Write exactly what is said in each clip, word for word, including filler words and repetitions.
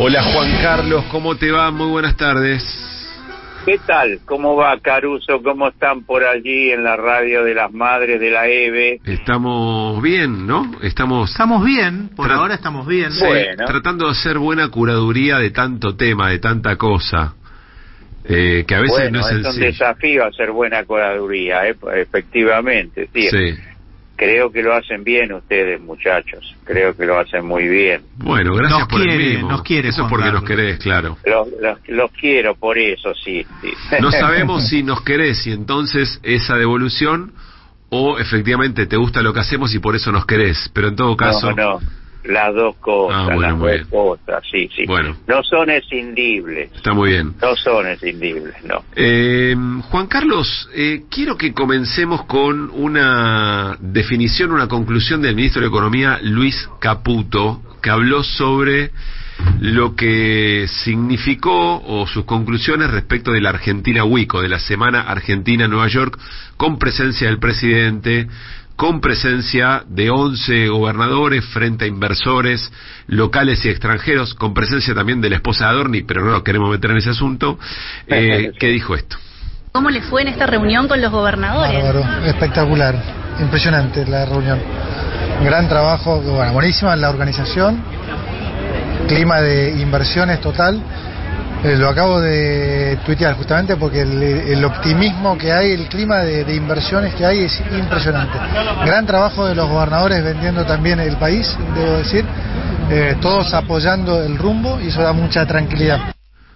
Hola Juan Carlos, ¿cómo te va? Muy buenas tardes. ¿Qué tal? ¿Cómo va, Caruso? ¿Cómo están por allí en la radio de las madres de la E B E? Estamos bien, ¿no? Estamos Estamos bien, por Tra- ahora estamos bien. sí, Bueno. tratando de hacer buena curaduría de tanto tema, de tanta cosa, eh, que a veces Bueno, no es es un sencillo. desafío hacer buena curaduría, ¿eh? Efectivamente, sí. Sí. Creo que lo hacen bien ustedes, muchachos. Creo que lo hacen muy bien. Bueno, gracias Nos por quiere, el mimo. nos quiere, Eso es Juan porque Carlos. nos querés, claro. Los, los, los quiero por eso, sí. sí. No sabemos si nos querés y entonces esa devolución, o efectivamente te gusta lo que hacemos y por eso nos querés, pero en todo caso... No, no, las dos cosas, Ah, bueno, las muy dos bien. cosas, sí, sí. Bueno. No son escindibles, Está muy bien. no son escindibles, no. Eh, Juan Carlos, eh, quiero que comencemos con una definición, una conclusión del ministro de Economía, Luis Caputo, que habló sobre lo que significó o sus conclusiones respecto de la Argentina Week, o de la Semana Argentina-Nueva York, con presencia del presidente, con presencia de once gobernadores frente a inversores locales y extranjeros, con presencia también de la esposa de Adorni, pero no nos queremos meter en ese asunto. Eh, ¿Qué dijo esto? ¿Cómo les fue en esta reunión con los gobernadores? Bárbaro, espectacular, impresionante la reunión. Gran trabajo, bueno, buenísima la organización, clima de inversiones total. Eh, lo acabo de tuitear justamente porque el, el optimismo que hay, el clima de, de inversiones que hay es impresionante. Gran trabajo de los gobernadores vendiendo también el país, debo decir, eh, todos apoyando el rumbo y eso da mucha tranquilidad.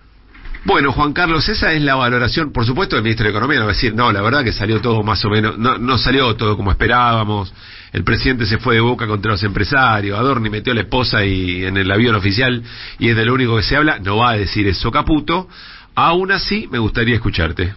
Bueno, Juan Carlos, esa es la valoración, por supuesto, del ministro de Economía. No va a decir, no, la verdad que salió todo más o menos, no, no salió todo como esperábamos. El presidente se fue de boca contra los empresarios, Adorni metió a la esposa y en el avión oficial y es de lo único que se habla. No va a decir eso Caputo. Aún así, me gustaría escucharte.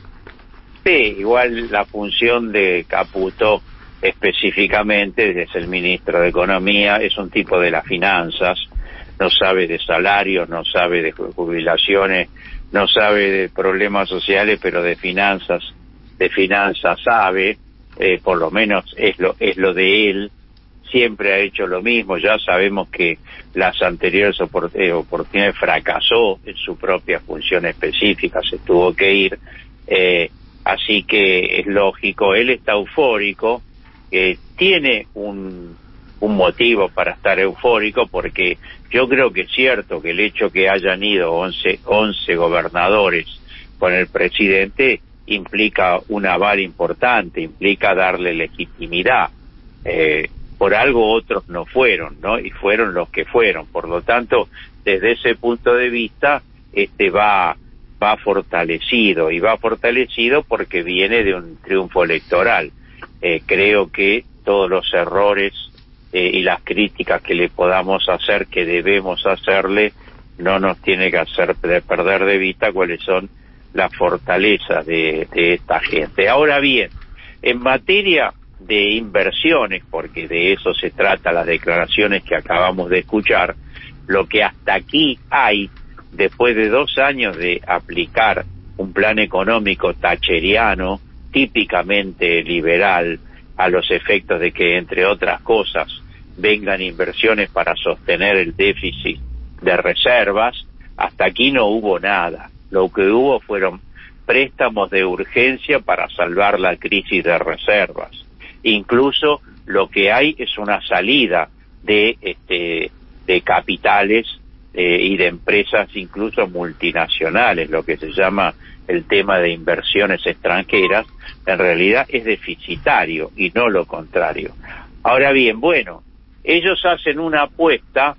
Sí, igual la función de Caputo específicamente, es el ministro de Economía, es un tipo de las finanzas, no sabe de salarios, no sabe de jubilaciones, no sabe de problemas sociales, pero de finanzas, de finanzas sabe, eh, por lo menos es lo es lo de él. Siempre ha hecho lo mismo. Ya sabemos que las anteriores opor- eh, oportunidades fracasó en su propia función específica, se tuvo que ir, eh, así que es lógico. Él está eufórico, eh, tiene un un motivo para estar eufórico, porque yo creo que es cierto que el hecho que hayan ido once, once gobernadores con el presidente implica un aval importante, implica darle legitimidad. Eh, por algo otros no fueron, ¿no? Y fueron los que fueron. Por lo tanto, desde ese punto de vista, este va va fortalecido, y va fortalecido porque viene de un triunfo electoral. Eh, creo que todos los errores Eh, y las críticas que le podamos hacer, que debemos hacerle, no nos tiene que hacer de perder de vista cuáles son las fortalezas de, de esta gente. Ahora bien, en materia de inversiones, porque de eso se trata las declaraciones que acabamos de escuchar, lo que hasta aquí hay, después de dos años de aplicar un plan económico thatcheriano, típicamente liberal, a los efectos de que, entre otras cosas, vengan inversiones para sostener el déficit de reservas, hasta aquí no hubo nada. Lo que hubo fueron préstamos de urgencia para salvar la crisis de reservas. Incluso lo que hay es una salida de este de capitales eh, y de empresas incluso multinacionales, lo que se llama el tema de inversiones extranjeras, en realidad es deficitario y no lo contrario. Ahora bien, bueno, ellos hacen una apuesta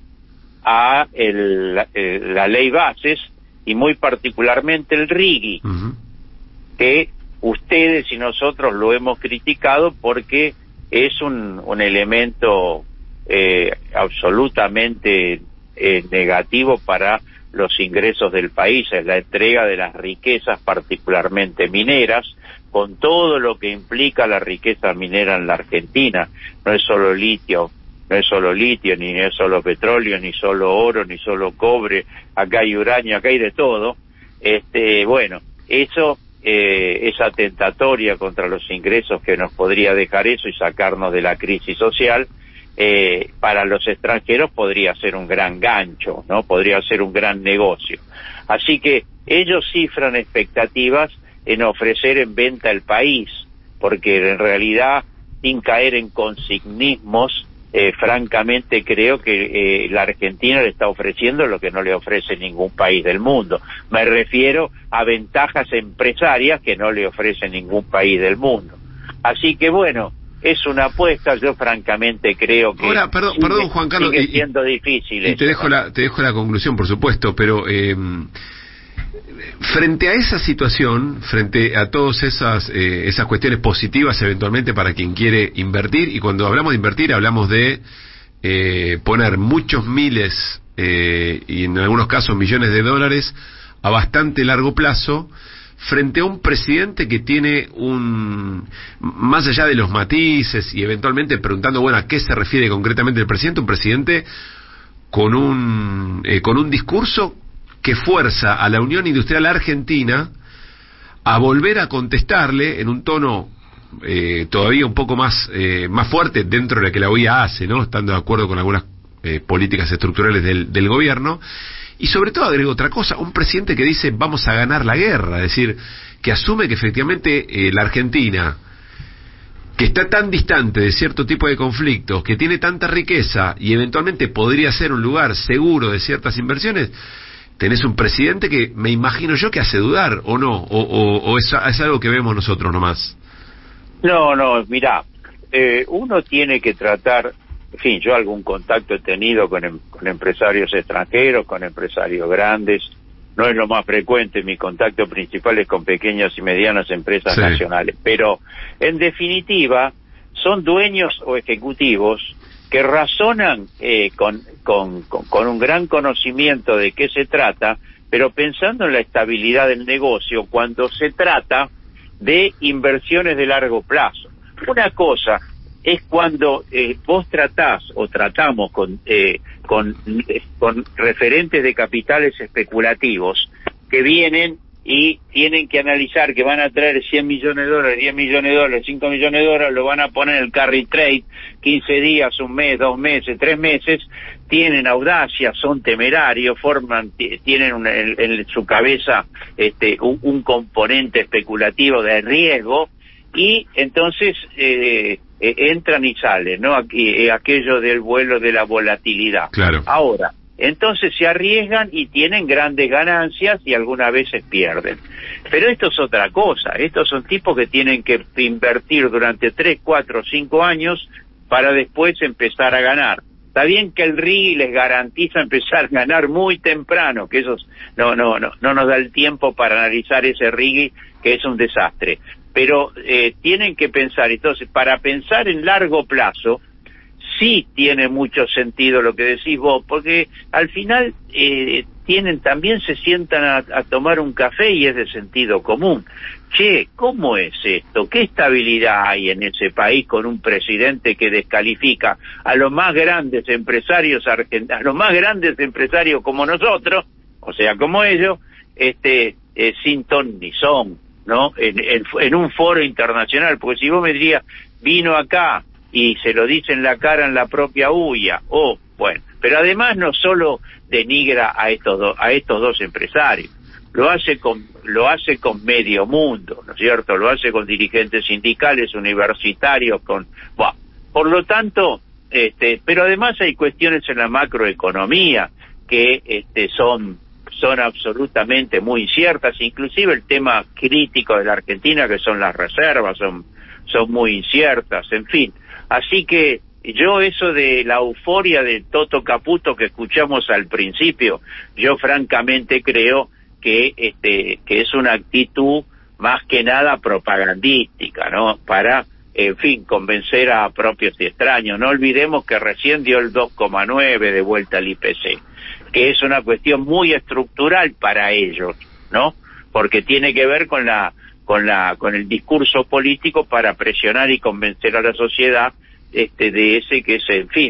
a el, el, la ley bases, y muy particularmente el RIGI, uh-huh. que ustedes y nosotros lo hemos criticado porque es un, un elemento eh, absolutamente eh, negativo para los ingresos del país. Es la entrega de las riquezas, particularmente mineras, con todo lo que implica la riqueza minera en la Argentina. No es solo litio, no es solo litio, ni es solo petróleo, ni solo oro, ni solo cobre, acá hay uranio, acá hay de todo. Este, bueno, eso eh, es atentatoria contra los ingresos que nos podría dejar eso y sacarnos de la crisis social. eh, para los extranjeros podría ser un gran gancho, ¿no? Podría ser un gran negocio. Así que ellos cifran expectativas en ofrecer en venta el país, porque en realidad, sin caer en consignismos, eh, francamente creo que eh, la Argentina le está ofreciendo lo que no le ofrece ningún país del mundo. Me refiero a ventajas empresarias que no le ofrece ningún país del mundo. Así que bueno, es una apuesta, yo francamente creo que ahora, perdón, sigue, perdón Juan Carlos, sigue y, siendo difícil. Y te dejo la, te dejo la conclusión, por supuesto, pero eh, frente a esa situación, frente a todas esas eh, esas cuestiones positivas eventualmente para quien quiere invertir, y cuando hablamos de invertir hablamos de eh, poner muchos miles eh, y en algunos casos millones de dólares a bastante largo plazo, frente a un presidente que tiene un, más allá de los matices y eventualmente preguntando, bueno, ¿a qué se refiere concretamente el presidente? Un presidente con un, eh, con un discurso que fuerza a la Unión Industrial Argentina a volver a contestarle en un tono eh, todavía un poco más, eh, más fuerte dentro de lo que la O I A hace, ¿no? Estando de acuerdo con algunas eh, políticas estructurales del, del gobierno. Y sobre todo agrego otra cosa, un presidente que dice vamos a ganar la guerra, es decir, que asume que efectivamente eh, la Argentina, que está tan distante de cierto tipo de conflictos, que tiene tanta riqueza y eventualmente podría ser un lugar seguro de ciertas inversiones, tenés un presidente que me imagino yo que hace dudar, ¿o no? ¿O, o, o es, es algo que vemos nosotros nomás? No, no, mirá, eh, uno tiene que tratar... En fin, yo algún contacto he tenido con, em, con empresarios extranjeros, con empresarios grandes. No es lo más frecuente, mi contacto principal es con pequeñas y medianas empresas sí. nacionales. Pero, en definitiva, son dueños o ejecutivos que razonan eh, con, con, con, con un gran conocimiento de qué se trata, pero pensando en la estabilidad del negocio cuando se trata de inversiones de largo plazo. Una cosa es cuando eh, vos tratás o tratamos con, eh, con, eh, con referentes de capitales especulativos que vienen y tienen que analizar que van a traer cien millones de dólares, diez millones de dólares, cinco millones de dólares, lo van a poner en el carry trade quince días, un mes, dos meses, tres meses, tienen audacia, son temerarios, forman, tienen una, en, en su cabeza este, un, un componente especulativo de riesgo y entonces eh, eh, entran y salen, ¿no? Aquí, eh, aquello del vuelo de la volatilidad. Claro. Ahora, entonces se arriesgan y tienen grandes ganancias y algunas veces pierden. Pero esto es otra cosa, estos son tipos que tienen que invertir durante tres, cuatro, cinco años para después empezar a ganar. Está bien que el R I G les garantiza empezar a ganar muy temprano, que eso no, no, no, no nos da el tiempo para analizar ese R I G, que es un desastre. Pero eh, tienen que pensar, entonces, para pensar en largo plazo, sí tiene mucho sentido lo que decís vos, porque al final eh, tienen también se sientan a, a tomar un café y es de sentido común. Che, ¿cómo es esto? ¿Qué estabilidad hay en ese país con un presidente que descalifica a los más grandes empresarios argentinos, a los más grandes empresarios como nosotros, o sea, como ellos, este, eh, sin ton ni son, ¿no? En, en, en un foro internacional, porque si vos me dirías, vino acá y se lo dice en la cara en la propia U I A, oh, bueno, pero además no solo denigra a estos dos, a estos dos empresarios, lo hace con, lo hace con medio mundo, ¿no es cierto? Lo hace con dirigentes sindicales, universitarios, con, bueno, por lo tanto, este, pero además hay cuestiones en la macroeconomía que, este, son, son absolutamente muy inciertas, inclusive el tema crítico de la Argentina, que son las reservas, son, son muy inciertas, en fin. Así que yo eso de la euforia de Toto Caputo que escuchamos al principio, yo francamente creo que este que es una actitud más que nada propagandística, ¿no? Para, en fin, convencer a propios y extraños. No olvidemos que recién dio el dos coma nueve de vuelta al I P C, que es una cuestión muy estructural para ellos, ¿no? Porque tiene que ver con la con la con el discurso político para presionar y convencer a la sociedad este de ese que es, en fin,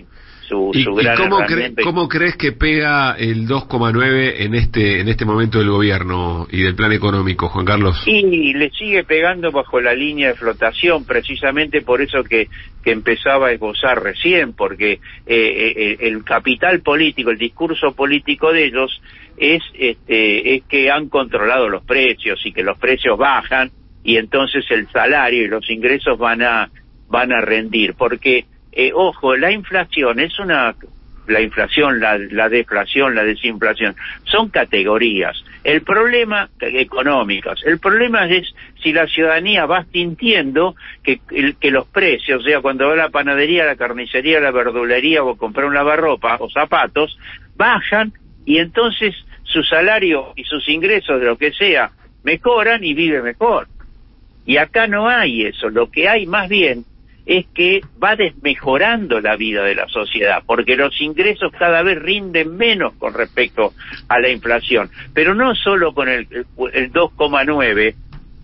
su, ¿Y, su y gran cómo, herramienta. cre ¿Cómo crees que pega el dos coma nueve en este en este momento del gobierno y del plan económico, Juan Carlos? Y le sigue pegando bajo la línea de flotación, precisamente por eso que, que empezaba a esbozar recién, porque eh, eh, el capital político, el discurso político de ellos es, este, es que han controlado los precios y que los precios bajan y entonces el salario y los ingresos van a van a rendir, porque eh, ojo, la inflación es una la inflación, la, la deflación, la desinflación, son categorías. El problema económicos, el problema es si la ciudadanía va sintiendo que, el, que los precios, o sea, cuando va a la panadería, a la carnicería, a la verdulería o comprar un lavarropa o zapatos, bajan y entonces su salario y sus ingresos de lo que sea mejoran y vive mejor. Y acá no hay eso, lo que hay más bien es que va desmejorando la vida de la sociedad, porque los ingresos cada vez rinden menos con respecto a la inflación, pero no solo con el, el dos coma nueve,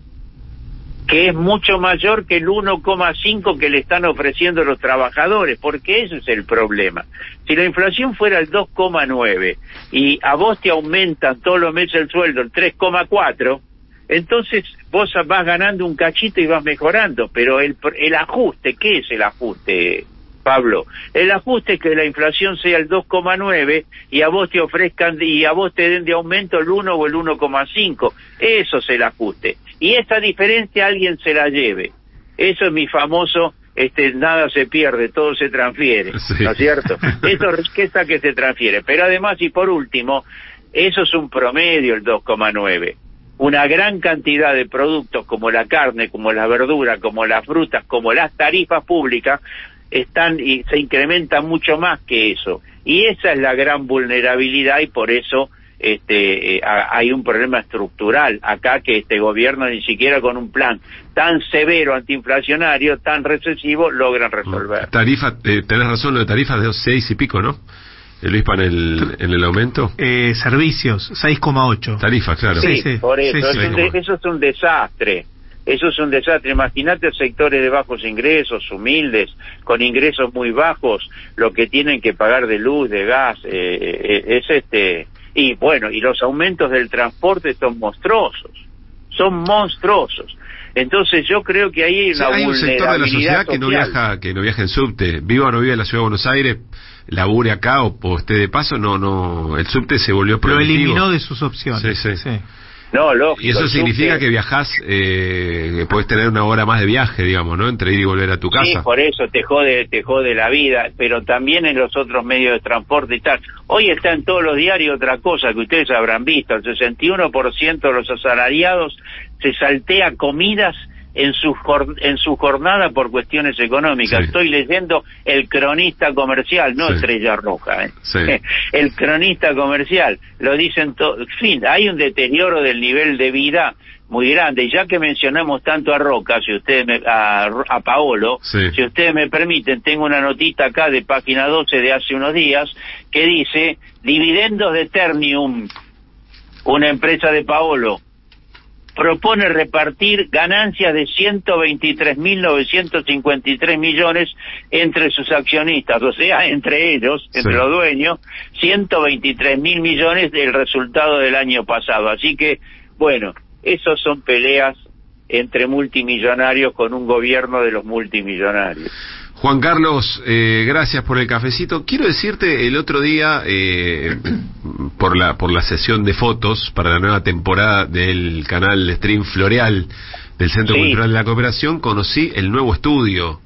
que es mucho mayor que el uno coma cinco que le están ofreciendo los trabajadores, porque ese es el problema. Si la inflación fuera el dos coma nueve y a vos te aumentan todos los meses el sueldo el tres coma cuatro, entonces vos vas ganando un cachito y vas mejorando, pero el, el ajuste, ¿qué es el ajuste, Pablo? El ajuste es que la inflación sea el dos coma nueve y a vos te ofrezcan y a vos te den de aumento el uno o el uno coma cinco, eso es el ajuste, y esta diferencia alguien se la lleve. Eso es mi famoso, este, nada se pierde, todo se transfiere, sí. ¿No es cierto? Eso es riqueza que se transfiere, pero además y por último, eso es un promedio el dos coma nueve. Una gran cantidad de productos como la carne, como la verdura, como las frutas, como las tarifas públicas están y se incrementan mucho más que eso. Y esa es la gran vulnerabilidad y por eso este eh, hay un problema estructural acá que este gobierno ni siquiera con un plan tan severo antiinflacionario, tan recesivo, logran resolver. Tarifa, eh, tenés razón, lo de tarifas de seis y pico, ¿no? El I S P A en el, en el aumento. Eh, servicios, seis coma ocho. Tarifas, claro. Sí, sí, sí. por eso. Sí, sí. Es un de, eso es un desastre. Eso es un desastre. Imagínate sectores de bajos ingresos, humildes, con ingresos muy bajos, lo que tienen que pagar de luz, de gas, eh, eh, es este... Y bueno, y los aumentos del transporte son monstruosos. Son monstruosos. Entonces yo creo que ahí hay una sí, hay un sector de la sociedad que no viaja que no viaja en subte, viva o no vive en la ciudad de Buenos Aires, labure acá o, o esté de paso, no no el subte se volvió prohibitivo. Lo eliminó de sus opciones. Sí, sí. sí. No, lógico, y eso significa subte... que viajás, eh, que podés tener una hora más de viaje, digamos, ¿no? Entre ir y volver a tu casa. Sí, por eso te jode, te jode la vida, pero también en los otros medios de transporte y tal. Hoy está en todos los diarios otra cosa que ustedes habrán visto, el sesenta y uno por ciento de los asalariados se saltea comidas en su en su jornada por cuestiones económicas. Sí. Estoy leyendo El Cronista Comercial, no sí. Estrella Roja, ¿eh? Sí. El Cronista Comercial, lo dicen todo. En fin, hay un deterioro del nivel de vida muy grande. Y ya que mencionamos tanto a Roca, si ustedes me, a, a Paolo, sí. si ustedes me permiten, tengo una notita acá de página doce de hace unos días que dice: dividendos de Ternium, una empresa de Paolo, propone repartir ganancias de ciento veintitrés mil novecientos cincuenta y tres millones entre sus accionistas, o sea, entre ellos, entre sí. los dueños, ciento veintitrés mil millones del resultado del año pasado. Así que, bueno, esos son peleas entre multimillonarios con un gobierno de los multimillonarios. Juan Carlos, eh, gracias por el cafecito. Quiero decirte, el otro día, eh, por la por la sesión de fotos para la nueva temporada del canal Stream Floreal del Centro sí. Cultural de la Cooperación, conocí el nuevo estudio.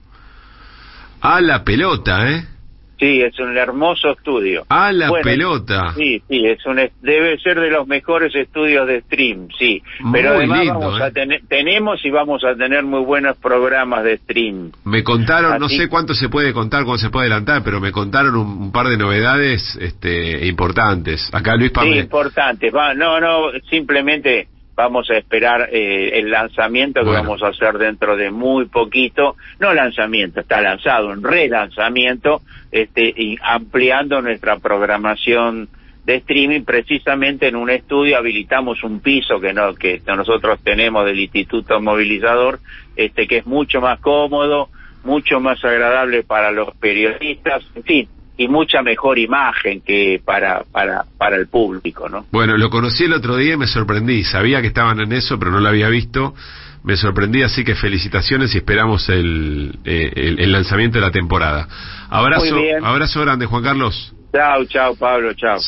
A la pelota, ¿eh? Sí, es un hermoso estudio. A la bueno, pelota. Sí, sí, es un debe ser de los mejores estudios de stream, sí. Muy Pero además lindo, vamos ¿eh? a tener, tenemos y vamos a tener muy buenos programas de stream. Me contaron, Así... no sé cuánto se puede contar, cuánto se puede adelantar, pero me contaron un, un par de novedades este, importantes. Acá Luis Pamela. Sí, importantes. Va, no, no, simplemente vamos a esperar eh, el lanzamiento que bueno. vamos a hacer dentro de muy poquito. No lanzamiento, está lanzado, un relanzamiento, este, y ampliando nuestra programación de streaming. Precisamente en un estudio habilitamos un piso que no que nosotros tenemos del Instituto Movilizador, este, que es mucho más cómodo, mucho más agradable para los periodistas, en fin. y mucha mejor imagen que para para para el público, ¿no? Bueno, lo conocí el otro día y me sorprendí. Sabía que estaban en eso, pero no lo había visto. Me sorprendí, así que felicitaciones y esperamos el, eh, el, el lanzamiento de la temporada. Abrazo, abrazo grande, Juan Carlos. Chao, chao, Pablo, chao.